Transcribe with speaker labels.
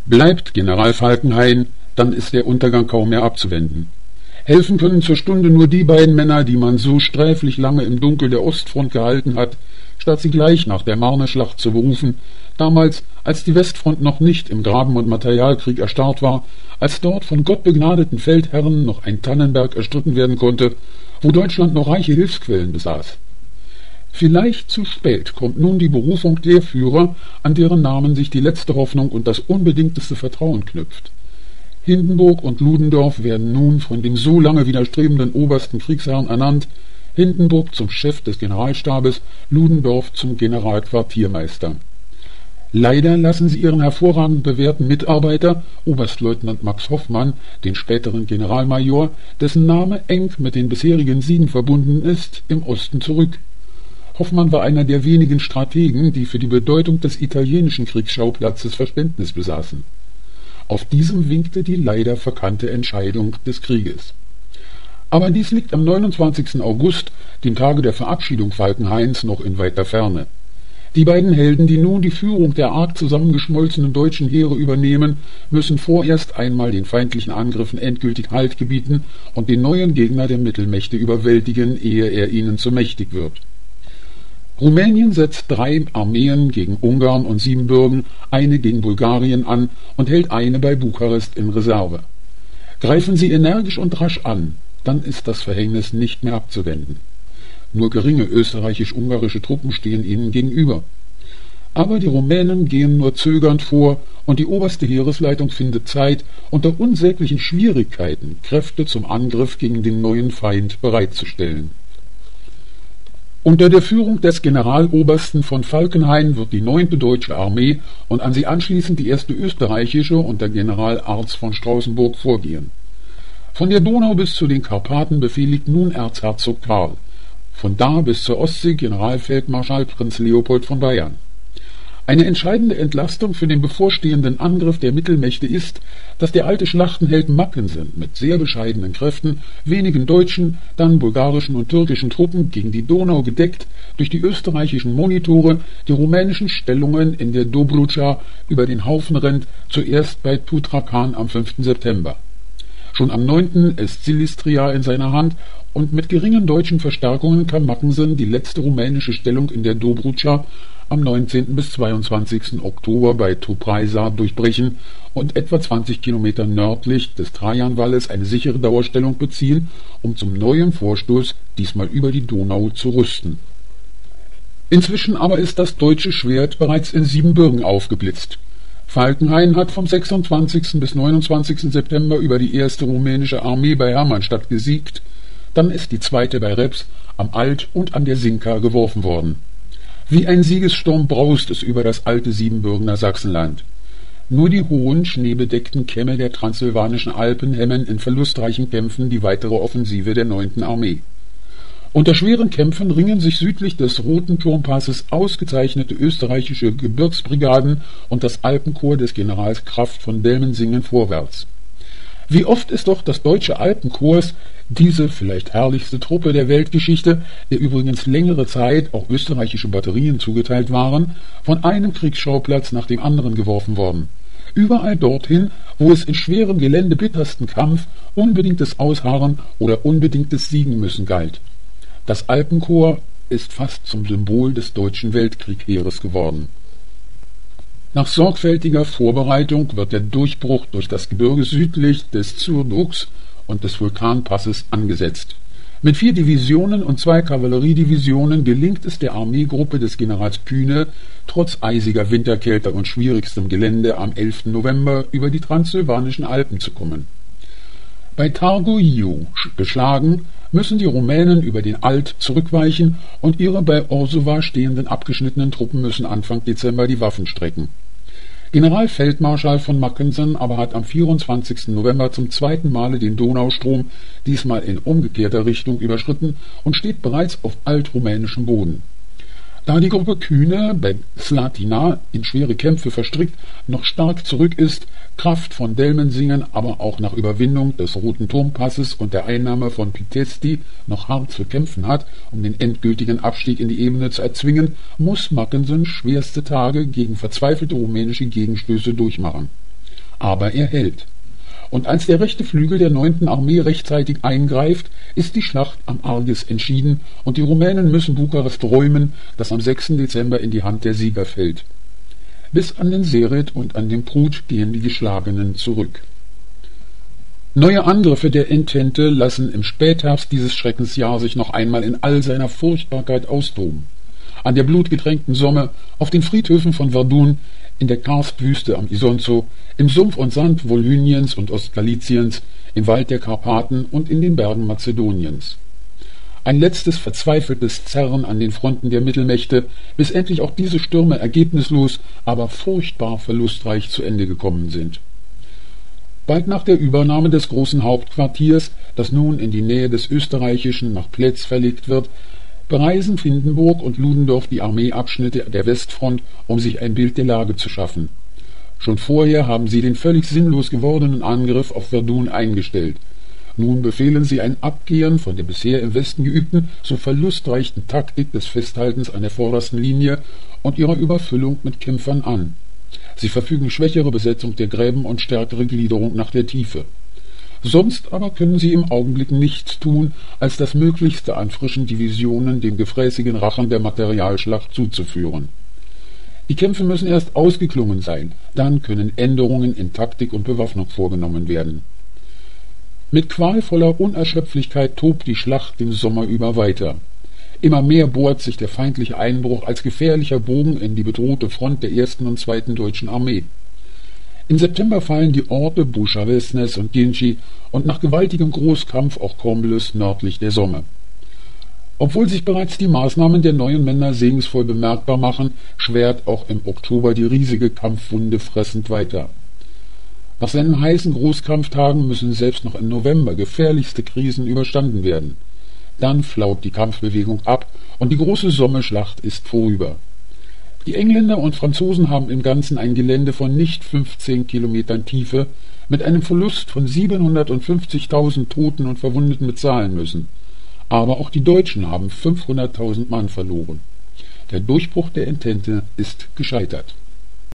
Speaker 1: Bleibt General Falkenhayn, dann ist der Untergang kaum mehr abzuwenden. Helfen können zur Stunde nur die beiden Männer, die man so sträflich lange im Dunkel der Ostfront gehalten hat, statt sie gleich nach der Marneschlacht zu berufen, damals, als die Westfront noch nicht im Graben- und Materialkrieg erstarrt war, als dort von gottbegnadeten Feldherren noch ein Tannenberg erstritten werden konnte, wo Deutschland noch reiche Hilfsquellen besaß. Vielleicht zu spät kommt nun die Berufung der Führer, an deren Namen sich die letzte Hoffnung und das unbedingteste Vertrauen knüpft. Hindenburg und Ludendorff werden nun von dem so lange widerstrebenden obersten Kriegsherrn ernannt, Hindenburg zum Chef des Generalstabes, Ludendorff zum Generalquartiermeister. Leider lassen sie ihren hervorragend bewährten Mitarbeiter, Oberstleutnant Max Hoffmann, den späteren Generalmajor, dessen Name eng mit den bisherigen Siegen verbunden ist, im Osten zurück. Hoffmann war einer der wenigen Strategen, die für die Bedeutung des italienischen Kriegsschauplatzes Verständnis besaßen. Auf diesem winkte die leider verkannte Entscheidung des Krieges. Aber dies liegt am 29. August, dem Tage der Verabschiedung Falkenhayns, noch in weiter Ferne. Die beiden Helden, die nun die Führung der arg zusammengeschmolzenen deutschen Heere übernehmen, müssen vorerst einmal den feindlichen Angriffen endgültig Halt gebieten und den neuen Gegner der Mittelmächte überwältigen, ehe er ihnen zu mächtig wird. Rumänien setzt 3 Armeen gegen Ungarn und Siebenbürgen, eine gegen Bulgarien an und hält eine bei Bukarest in Reserve. Greifen sie energisch und rasch an, dann ist das Verhängnis nicht mehr abzuwenden. Nur geringe österreichisch-ungarische Truppen stehen ihnen gegenüber. Aber die Rumänen gehen nur zögernd vor und die oberste Heeresleitung findet Zeit, unter unsäglichen Schwierigkeiten Kräfte zum Angriff gegen den neuen Feind bereitzustellen. Unter der Führung des Generalobersten von Falkenhayn wird die 9. Deutsche Armee und an sie anschließend die 1. Österreichische unter General Arz von Straußenburg vorgehen. Von der Donau bis zu den Karpaten befehligt nun Erzherzog Karl, von da bis zur Ostsee Generalfeldmarschall Prinz Leopold von Bayern. Eine entscheidende Entlastung für den bevorstehenden Angriff der Mittelmächte ist, dass der alte Schlachtenheld Mackensen mit sehr bescheidenen Kräften, wenigen deutschen, dann bulgarischen und türkischen Truppen gegen die Donau gedeckt, durch die österreichischen Monitore die rumänischen Stellungen in der Dobrudscha über den Haufen rennt, zuerst bei Tutrakan am 5. September. Schon am 9. ist Silistria in seiner Hand und mit geringen deutschen Verstärkungen kann Mackensen die letzte rumänische Stellung in der Dobrudscha am 19. bis 22. Oktober bei Topresa durchbrechen und etwa 20 Kilometer nördlich des Trajanwalles eine sichere Dauerstellung beziehen, um zum neuen Vorstoß diesmal über die Donau zu rüsten. Inzwischen aber ist das deutsche Schwert bereits in Siebenbürgen aufgeblitzt. Falkenhayn hat vom 26. bis 29. September über die 1. rumänische Armee bei Hermannstadt gesiegt, dann ist die 2. bei Reps, am Alt und an der Sinka geworfen worden. Wie ein Siegessturm braust es über das alte Siebenbürgener Sachsenland. Nur die hohen, schneebedeckten Kämme der transsilvanischen Alpen hemmen in verlustreichen Kämpfen die weitere Offensive der 9. Armee. Unter schweren Kämpfen ringen sich südlich des Roten Turmpasses ausgezeichnete österreichische Gebirgsbrigaden und das Alpenkorps des Generals Kraft von Dellmensingen vorwärts. Wie oft ist doch das deutsche Alpenkorps, diese vielleicht herrlichste Truppe der Weltgeschichte, der übrigens längere Zeit auch österreichische Batterien zugeteilt waren, von einem Kriegsschauplatz nach dem anderen geworfen worden. Überall dorthin, wo es in schwerem Gelände bittersten Kampf, unbedingtes Ausharren oder unbedingtes Siegen müssen galt. Das Alpenkorps ist fast zum Symbol des deutschen Weltkriegheeres geworden. Nach sorgfältiger Vorbereitung wird der Durchbruch durch das Gebirge südlich des Zurdux und des Vulkanpasses angesetzt. Mit 4 Divisionen und 2 Kavalleriedivisionen gelingt es der Armeegruppe des Generals Kühne, trotz eisiger Winterkälte und schwierigstem Gelände am 11. November über die transsilvanischen Alpen zu kommen. Bei Targoiu geschlagen, müssen die Rumänen über den Alt zurückweichen und ihre bei Orsowa stehenden abgeschnittenen Truppen müssen Anfang Dezember die Waffen strecken. Generalfeldmarschall von Mackensen aber hat am 24. November zum 2. Male den Donaustrom, diesmal in umgekehrter Richtung, überschritten und steht bereits auf altrumänischem Boden. Da die Gruppe Kühne bei Slatina in schwere Kämpfe verstrickt noch stark zurück ist, Kraft von Dellmensingen aber auch nach Überwindung des Roten Turmpasses und der Einnahme von Pitesti noch hart zu kämpfen hat, um den endgültigen Abstieg in die Ebene zu erzwingen, muss Mackensen schwerste Tage gegen verzweifelte rumänische Gegenstöße durchmachen. Aber er hält. Und als der rechte Flügel der 9. Armee rechtzeitig eingreift, ist die Schlacht am Arges entschieden und die Rumänen müssen Bukarest räumen, das am 6. Dezember in die Hand der Sieger fällt. Bis an den Seret und an den Prut gehen die Geschlagenen zurück. Neue Angriffe der Entente lassen im Spätherbst dieses Schreckensjahr sich noch einmal in all seiner Furchtbarkeit austoben. An der blutgetränkten Somme, auf den Friedhöfen von Verdun, in der Karstwüste am Isonzo, im Sumpf und Sand Volhyniens und Ostgaliciens, im Wald der Karpaten und in den Bergen Mazedoniens. Ein letztes verzweifeltes Zerren an den Fronten der Mittelmächte, bis endlich auch diese Stürme ergebnislos, aber furchtbar verlustreich zu Ende gekommen sind. Bald nach der Übernahme des großen Hauptquartiers, das nun in die Nähe des österreichischen nach Plätz verlegt wird, bereisen Findenburg und Ludendorff die Armeeabschnitte der Westfront, um sich ein Bild der Lage zu schaffen. Schon vorher haben sie den völlig sinnlos gewordenen Angriff auf Verdun eingestellt. Nun befehlen sie ein Abkehren von der bisher im Westen geübten, so verlustreichen Taktik des Festhaltens an der vordersten Linie und ihrer Überfüllung mit Kämpfern an. Sie verfügen schwächere Besetzung der Gräben und stärkere Gliederung nach der Tiefe. Sonst aber können sie im Augenblick nichts tun, als das Möglichste an frischen Divisionen dem gefräßigen Rachen der Materialschlacht zuzuführen. Die Kämpfe müssen erst ausgeklungen sein, dann können Änderungen in Taktik und Bewaffnung vorgenommen werden. Mit qualvoller Unerschöpflichkeit tobt die Schlacht den Sommer über weiter. Immer mehr bohrt sich der feindliche Einbruch als gefährlicher Bogen in die bedrohte Front der 1. und 2. Deutschen Armee. Im September fallen die Orte Bucharestnes und Ginchy und nach gewaltigem Großkampf auch Cornwallis nördlich der Somme. Obwohl sich bereits die Maßnahmen der neuen Männer segensvoll bemerkbar machen, schwert auch im Oktober die riesige Kampfwunde fressend weiter. Nach seinen heißen Großkampftagen müssen selbst noch im November gefährlichste Krisen überstanden werden. Dann flaut die Kampfbewegung ab und die große Sommerschlacht ist vorüber. Die Engländer und Franzosen haben im Ganzen ein Gelände von nicht 15 Kilometern Tiefe mit einem Verlust von 750.000 Toten und Verwundeten bezahlen müssen. Aber auch die Deutschen haben 500.000 Mann verloren. Der Durchbruch der Entente ist gescheitert.